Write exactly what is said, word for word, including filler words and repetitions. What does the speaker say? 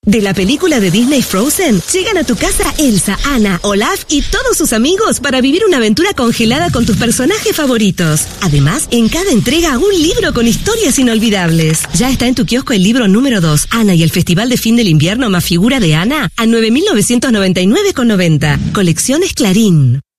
De la película de Disney Frozen, llegan a tu casa Elsa, Anna, Olaf y todos sus amigos para vivir una aventura congelada con tus personajes favoritos. Además, en cada entrega un libro con historias inolvidables. Ya está en tu kiosco el libro número dos, Anna y el Festival de Fin del Invierno más figura de Anna, a nueve mil novecientos noventa y nueve con noventa. Colecciones Clarín.